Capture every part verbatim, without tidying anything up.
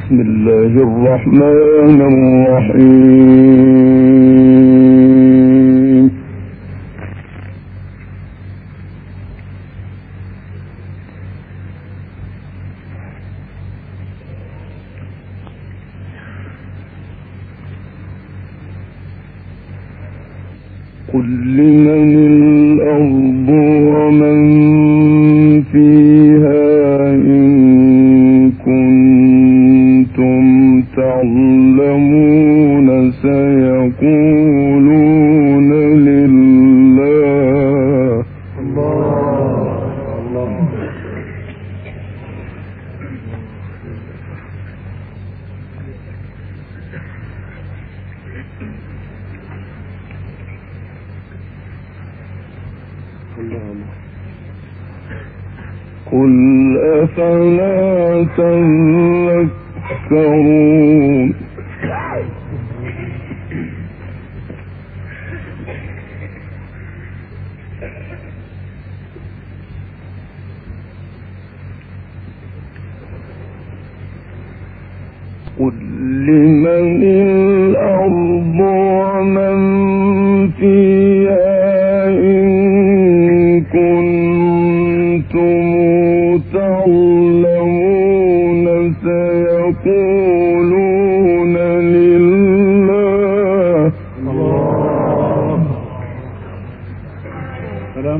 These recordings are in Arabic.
بسم الله الرحمن الرحيم. قل لمن الأرض ومن فيها إن كنتم تعلمون سيقولون لله. الله الله. قل أفلا تذكرون. قل لمن الأرض ومن فيها إن كنتم تعلمون سيقولون لله. الله. سلام.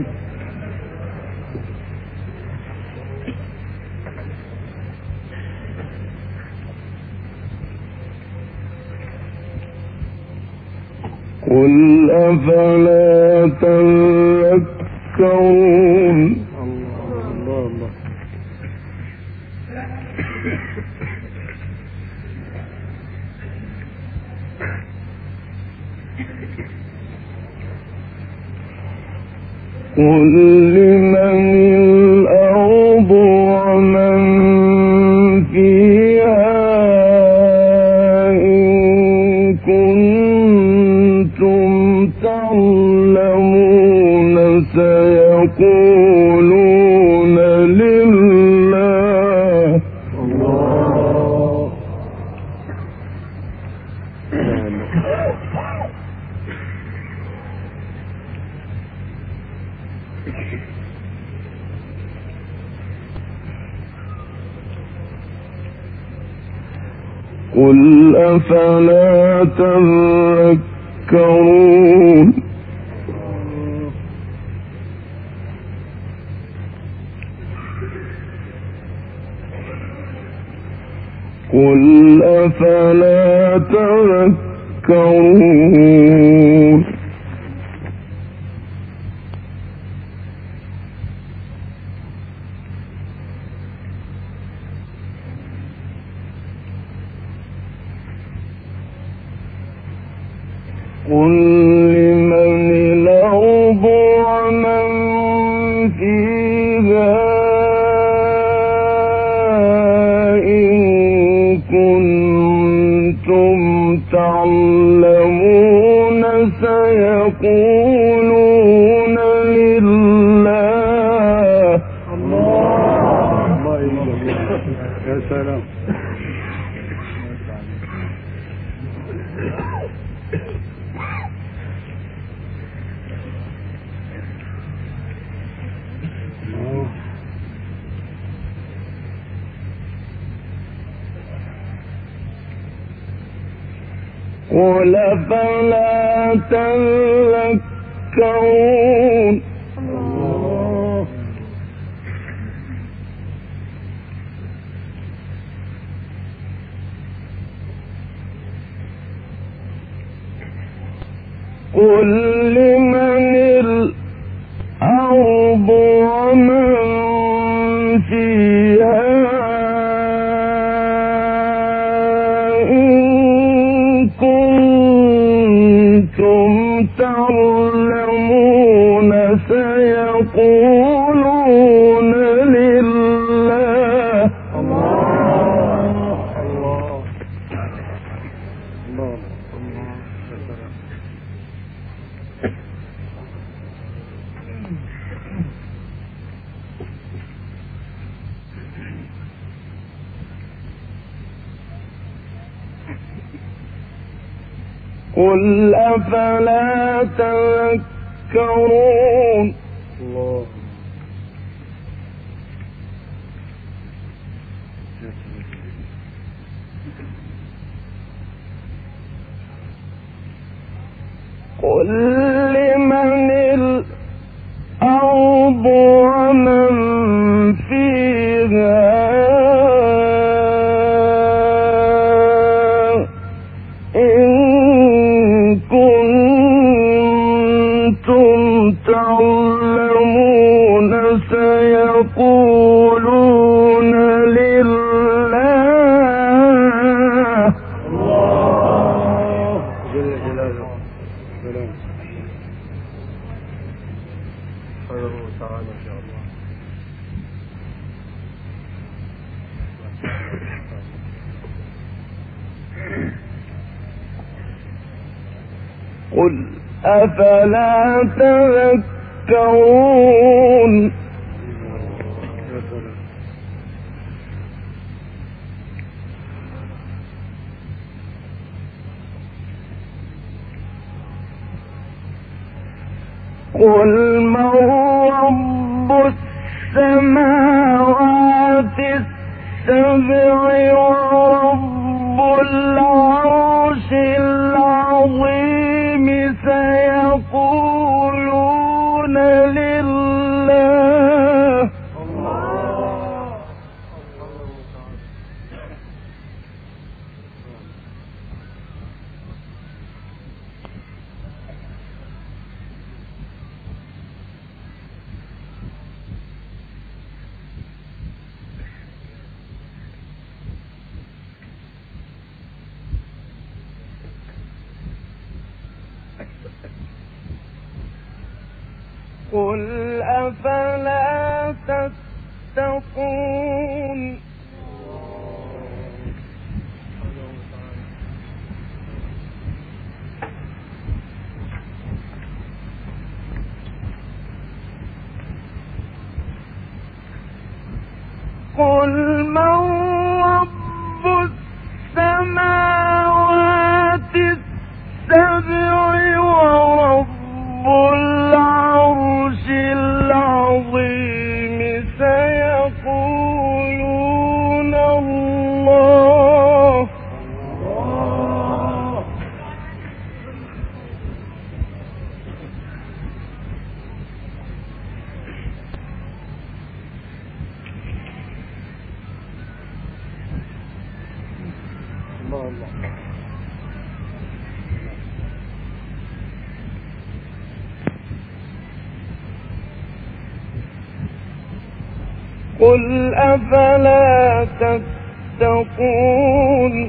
قل أفلا تذكرون. الله الله. قل لمن الأرض ومن فيها إن كنتم تعلمون سيقولون لله. الله. قل أفلا تذكرون. قل أفلا تذكرون. قل لمن الأرض ومن فيها إن كنتم تعلمون سيقولون لله. الله. يا سلام. قل أفلا تذكرون. الله. قل لمن الأرض ومن فيها تعلمون سيقولون لله. الله الله الله. قل أفلا تذكرون الله. قل لمن الأرض ومن فيها إن كنتم تعلمون سيقولون لله. الله جل جلاله. تعالى إن شاء الله. قل أفلا تذكرون قل من رب السماوات السبع ورب العرش العظيم سيقولون لله. قل أفلا تتقون قل من رب السماوات السبع ورب العرش العظيم سيقولون الله. قل أفلا تتقون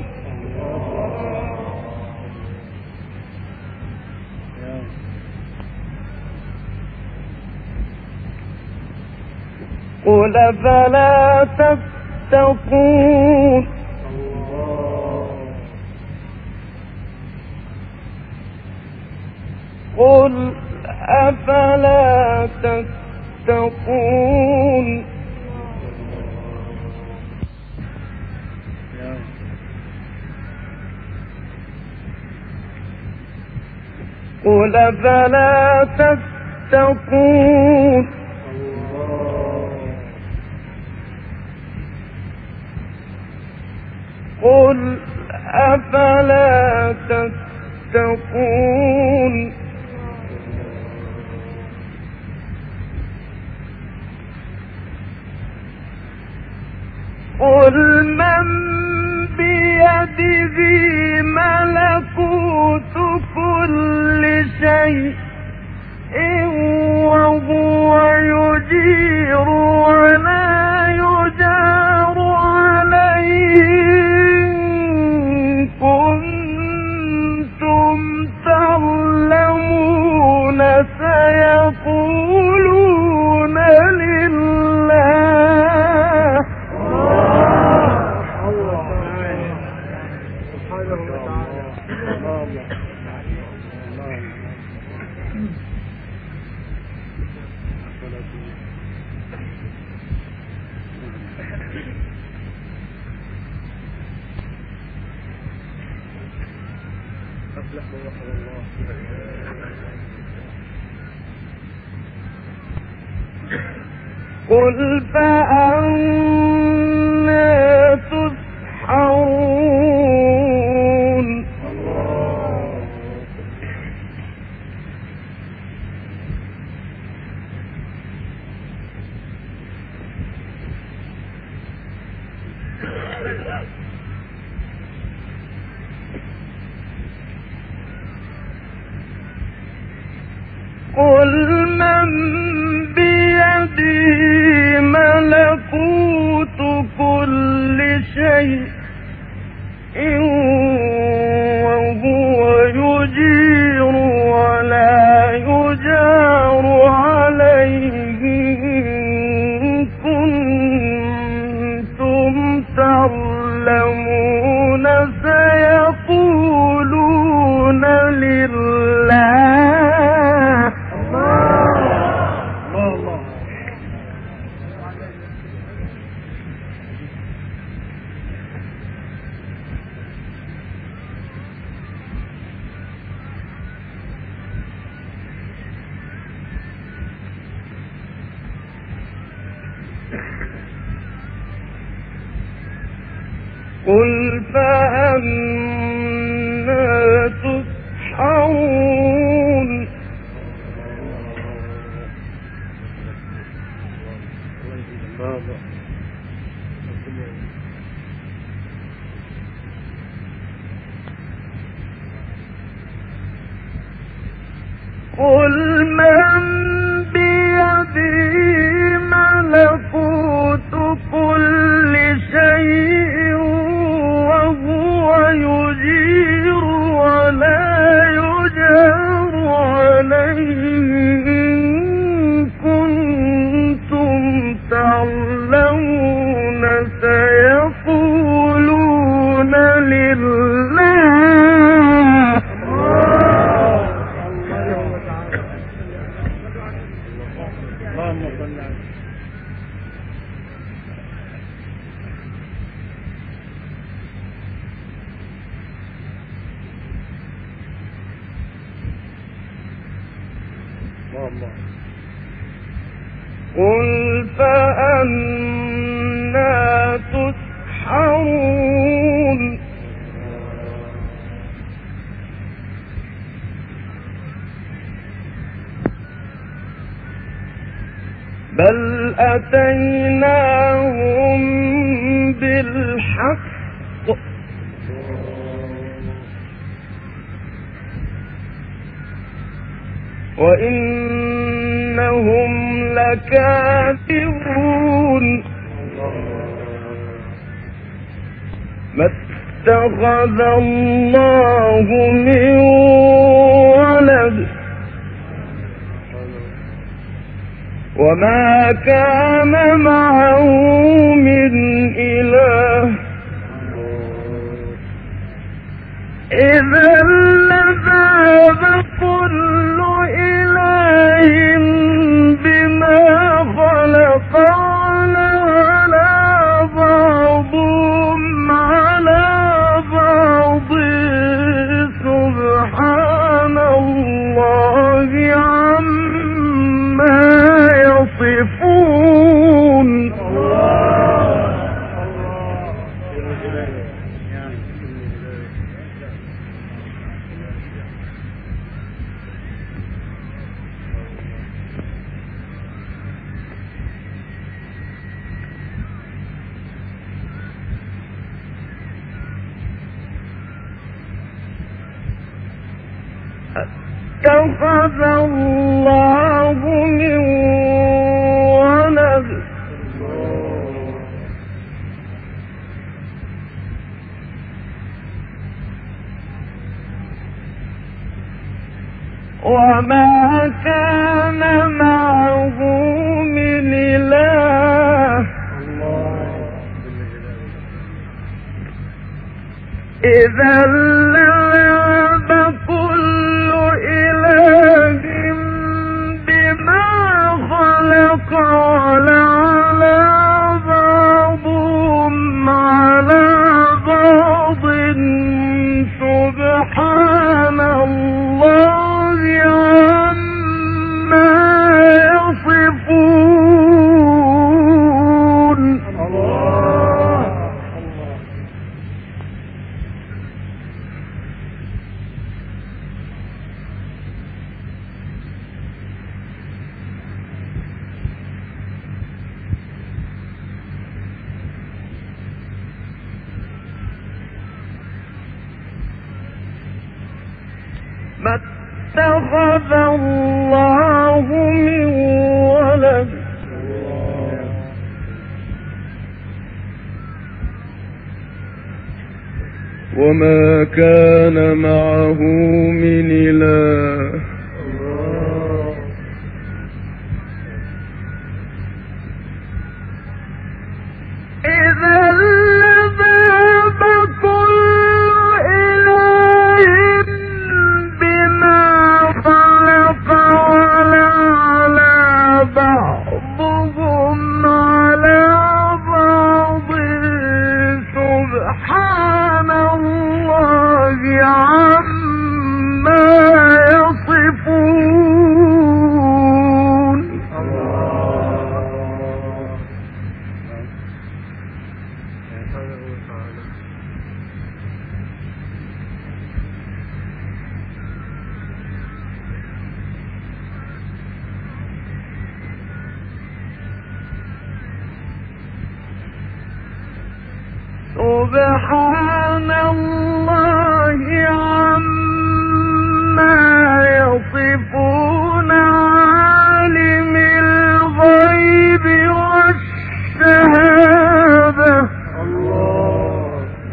قل أفلا تتقون قل أفلا تتقون قل أفلا تتقون قل أفلا تتقون قل من بيده ملكوت كل شيء وهو يجير ولا يجار عليه إن كنتم تعلمون سيقولون لله. قل فأنا تسحرون قل من بيده ملكوت كل شيء وهو يجير ولا يجار عليه إن كنتم تعلمون سيقولون لله. قل فأنا تسحرون قل من بيده ملكوت كل شيء وهو يجير ولا يجار عليه إن كنتم تعلمون سيقولون لله. قل فأنا تسحرون بل أتيناهم بالحق وإنهم لكاذبون ما اتخذ الله من ولد وما كان معه من إله إذا لذهب كل إله بما خلق على بعضهم على بعض سبحان الله عما يصفون. اتخذ الله من ولد وما كان معه من إله إذا لذهب كل إله بما خلق على بعضهم على بعض سبحان ما اتخذ الله من ولد وما كان معه من إله إذا لذهب كل إله بما خلق ولعلى بعضهم على بعض سبحان الله عما يصفون. سبحان الله عما يصفون عالم الغيب والشهادة الله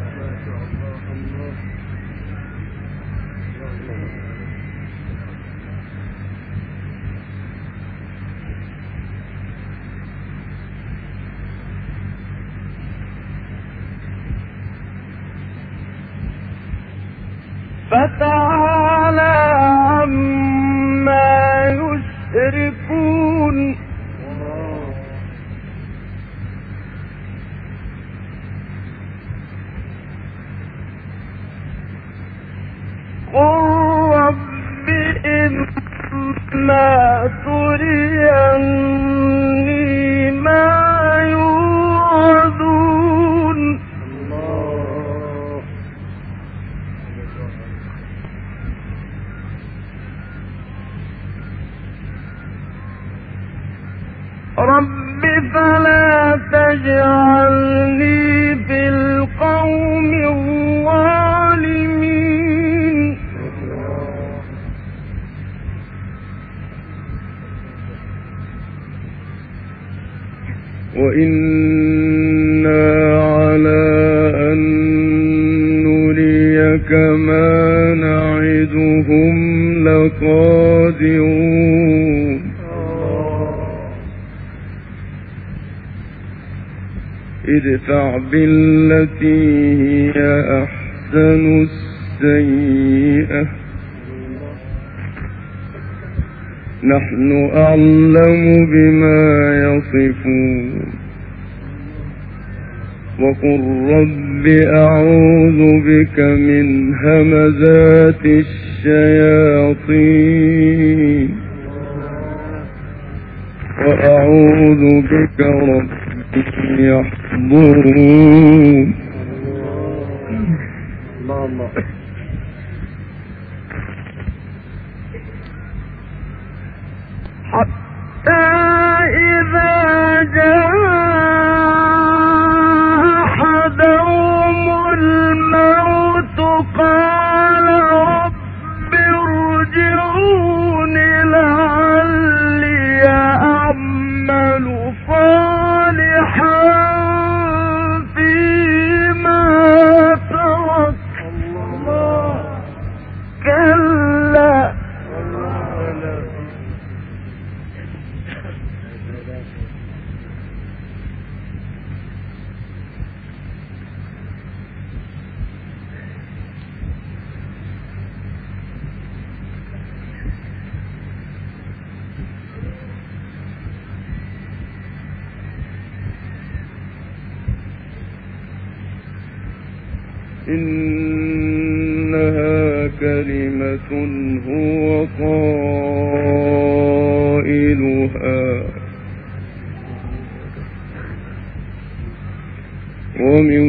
فتعالى عما يشركون. قل رب إما تريني ما يوعدون رب فلا تجعلني في القوم الظالمين. وإنا على أن نريك ما نعدهم لقادرون. ادفع بالتي هي أحسن السيئة نحن أعلم بما يصفون. وقل رب أعوذ بك من همزات الشياطين وأعوذ بك رب يحضرون. الله حتى إذا جاء أحدهم الموت قال رب ارجعون لعلي أعمل صالحا فيما ترك كلا إنها كلمة هو قائلها ومن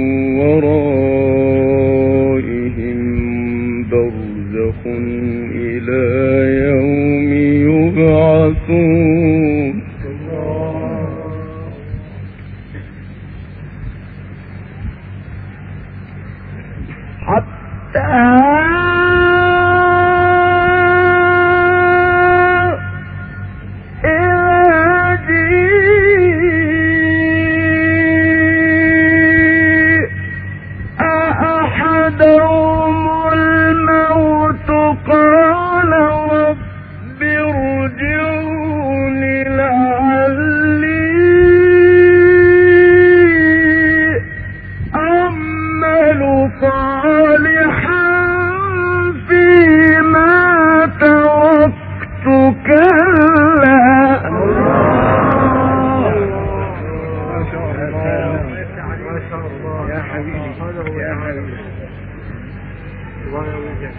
ورائهم برزخ إلى يوم يبعثون. حتى صالحا فيما تركت كلا. يا حبيبي يا حبيبي الله يوفقك.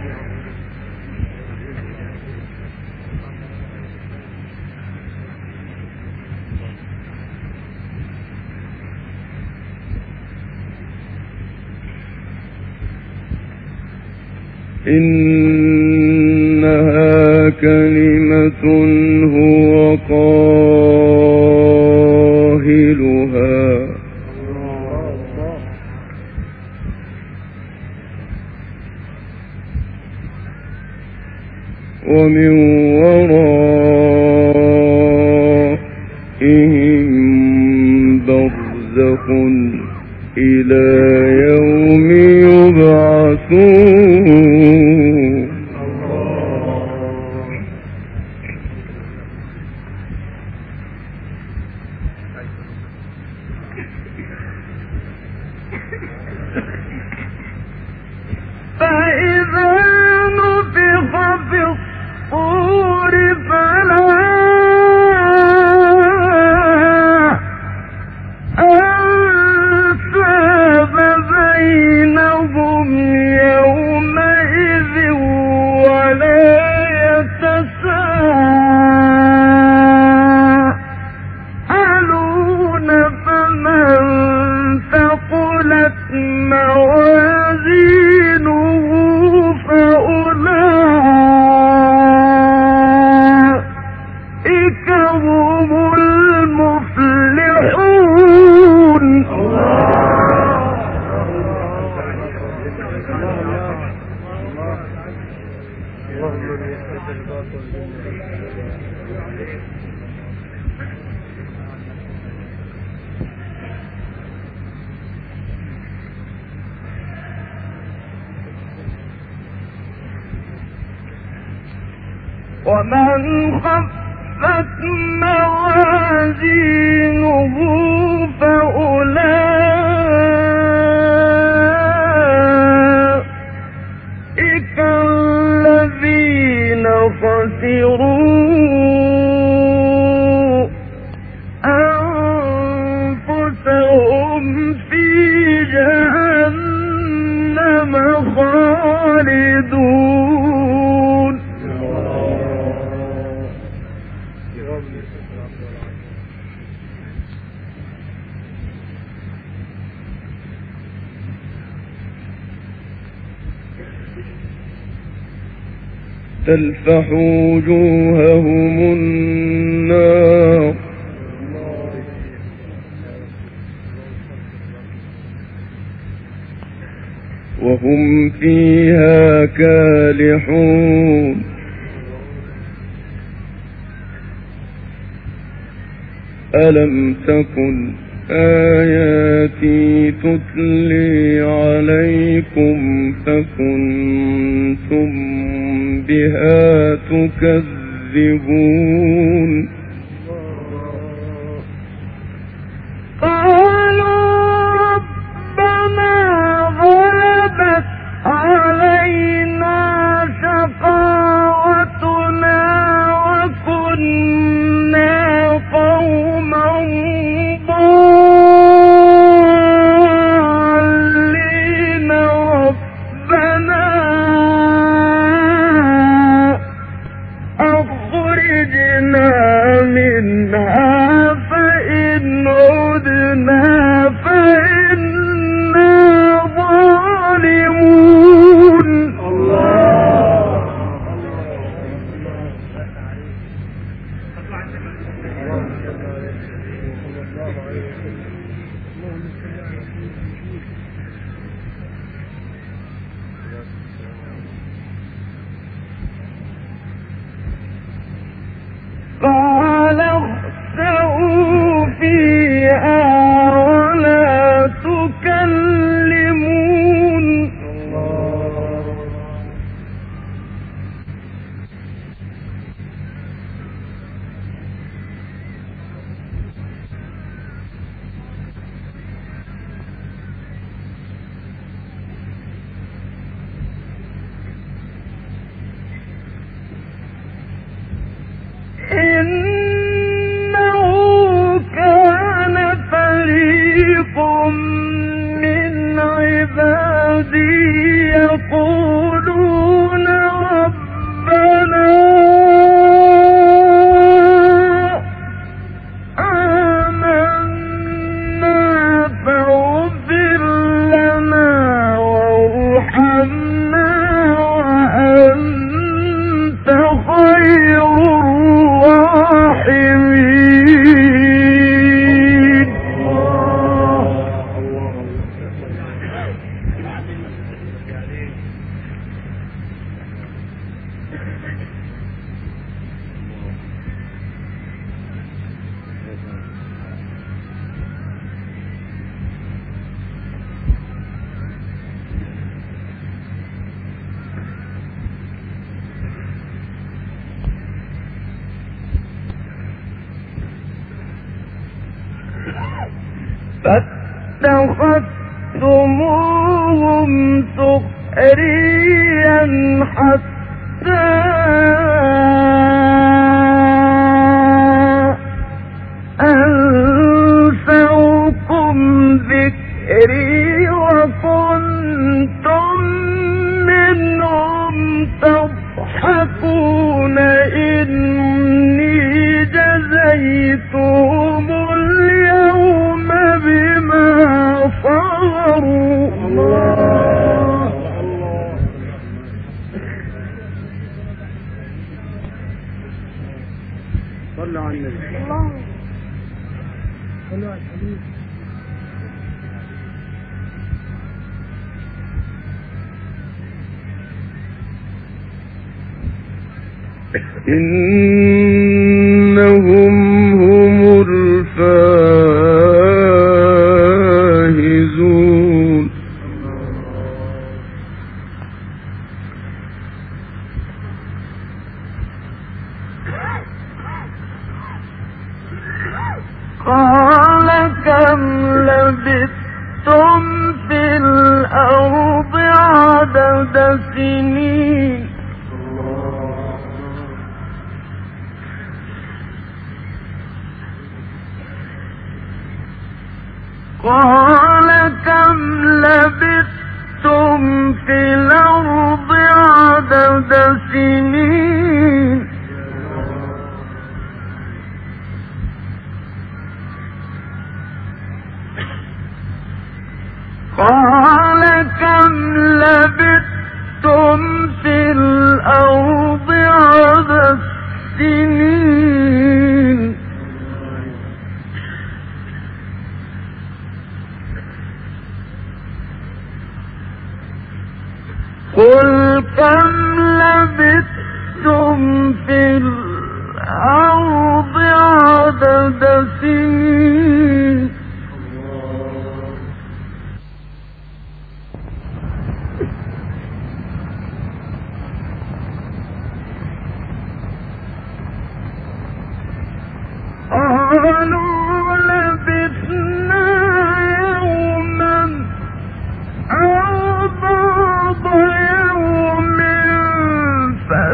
إنها كلمة هو قائلها ومن ورائهم برزخ إلى يوم يبعثون. فإذا نفخ في الصور فلا أنساب بينهم يومئذ ولا يتساءلون. فمن ثقلت موازينه فأولئك هم المفلحون. ومن خفت موازينه فأولئك الذين خسروا أنفسهم في جهنم خالدون. تلفح وجوههم النار وهم فيها كالحون. ألم تكن آياتي تتلي عليكم فكنتم بها تكذبون. قالوا ربنا غلبت علينا شقاوتنا وكنا قوما ضالين. ربنا أخرجنا منها فإن عدنا يقولون ربنا آمنا فاغفر لنا وارحمنا وأنت خير الراحمين. فاتخذتموهم سخريا حتى أنسوكم ذكري وكنتم منهم تضحكون. إني جزيتهم اليوم بما صبروا. الله الله صلى على النبي. الله صلى على الحبيب. إنهم هم الفائزون. قال كم لبثتم في الأرض عدد سنين. قال كم لبثتم في الأرض عدد سنين. قال كم لبثتم في الأرض عدد سنين. قل كم لبثتم في الأرض عدد سنين. قالوا لبثنا يوما أو بعض يوم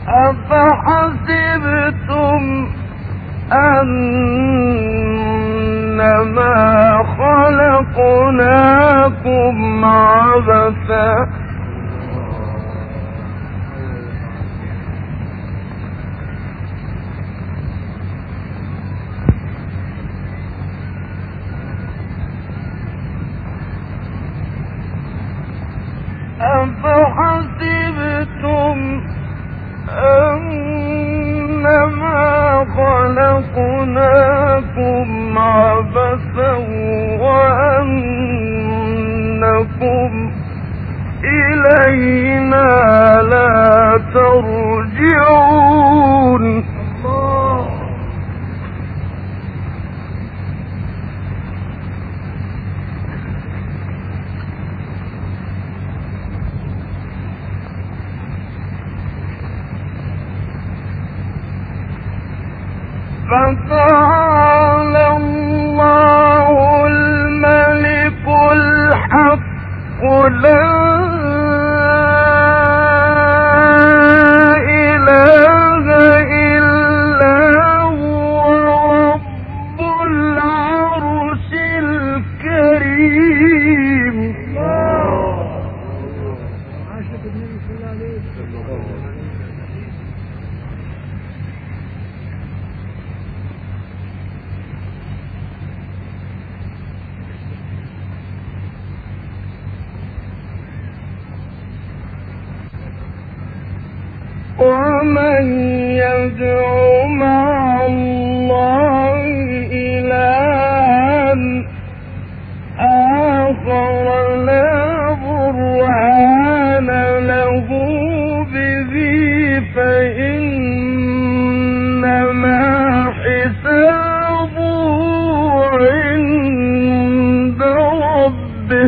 أفحسبتم أنما خلقناكم عبثا أفحسبتم أنما خلقناكم عبثا وأنكم إلينا لا ترجعون. فتعالى الله الملك الحق لا إله إلا هو رب العرش الكريم. ومن يدع مع الله إلها آخر لا برهان له به فإنما حسابه عند ربه.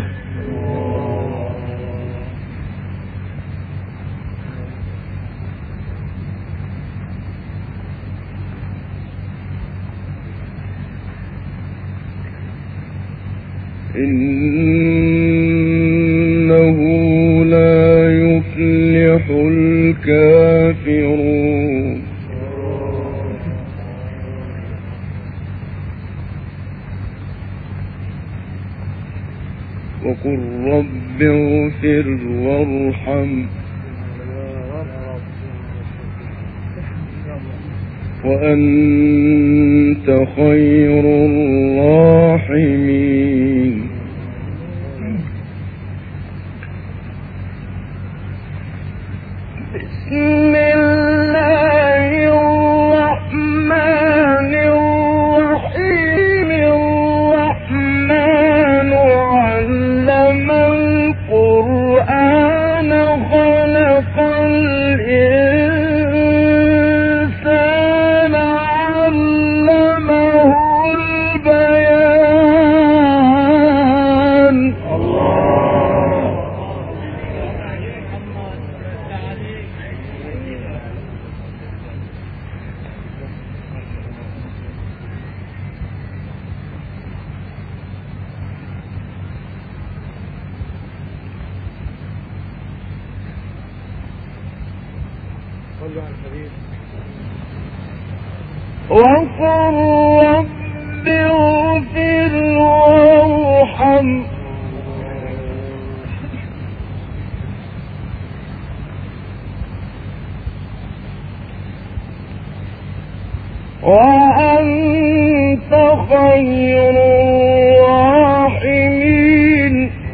إنه لا يفلح الكافرون. وقل رب اغفر وارحم وأنت خير الراحمين. بسم الله الرحمن الرحيم. الرحمن علم القرآن خلق الإنسان علمه البيان. وقل رب اغفر وارحم وأنت خير الراحمين.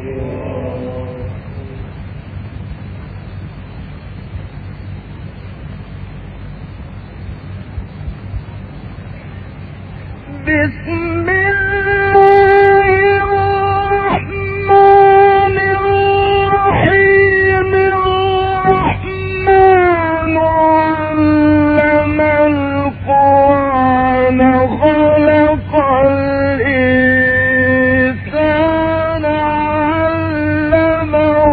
بسم الله الرحمن الرحيم. الرحمن علم القرآن خلق الإنسان علمه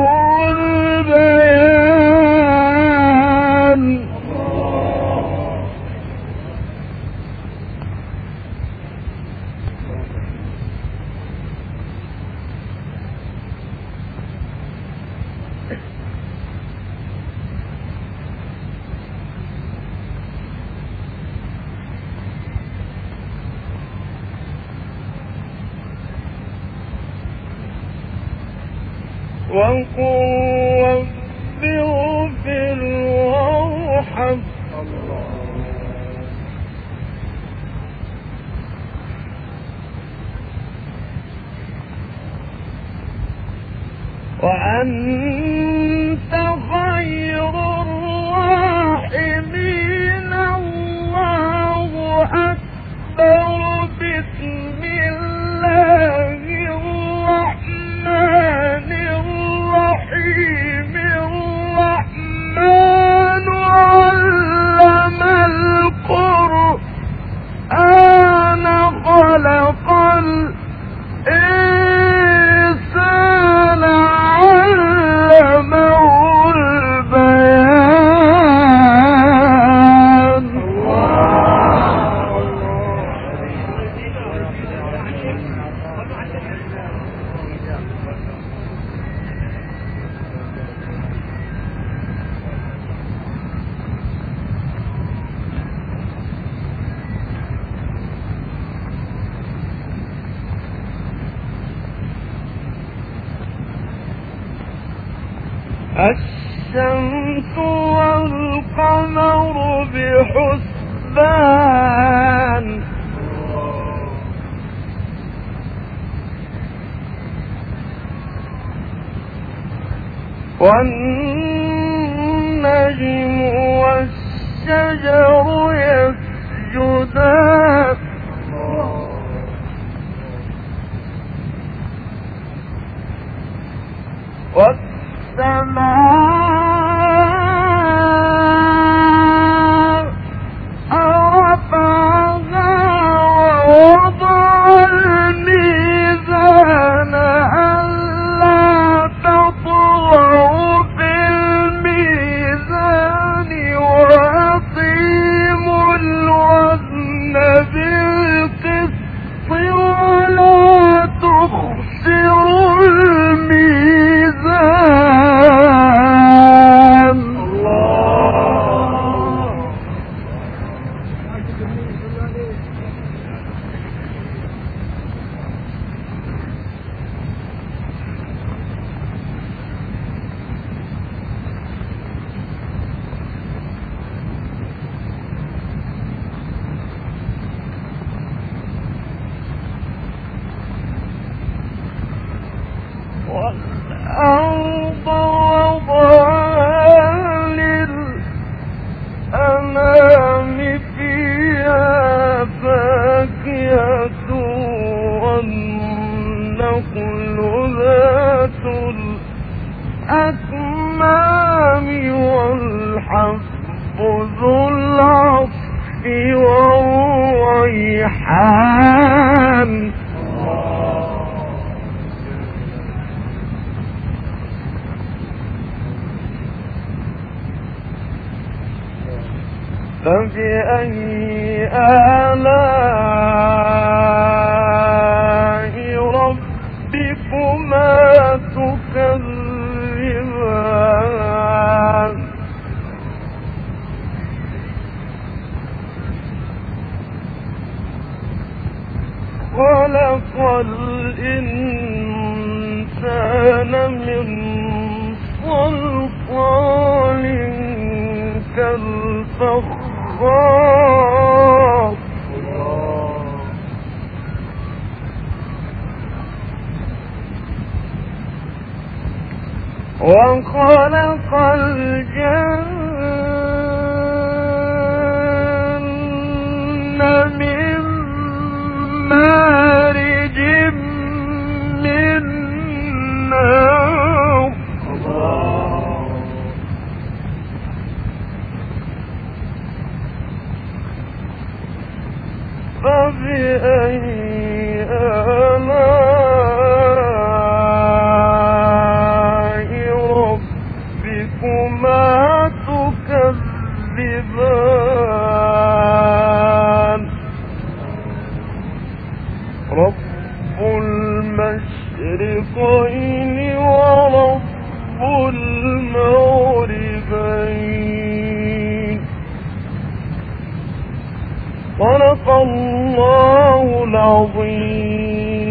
البيان. وقل رب اغفر وارحم وأنت خير الراحمين. الله أكبر. بسم الله الرحمن الرحيم. الرحمن علم القرآن خلق الإنسان علمه البيان. الشمس والقمر بحسبان. والنجم والشجر يسجدان. والسماء رفعها ووضع الميزان ألا تطغوا في الميزان وأقيموا الوزن بالقسط ولا تخسروا الميزان. والأرض وضعها للأنام فيها فاكهة والنخل ذات الأكمام والحب ذو العصف والريحان. فبأي آلاء ربكما تكذبان. خلق الإنسان من صلصال كالفخار. وخلق الجن من مارج من نار. فبأي آلاء ربكما تكذبان. رب المشرقين ورب المغربين. صدق الله العظيم.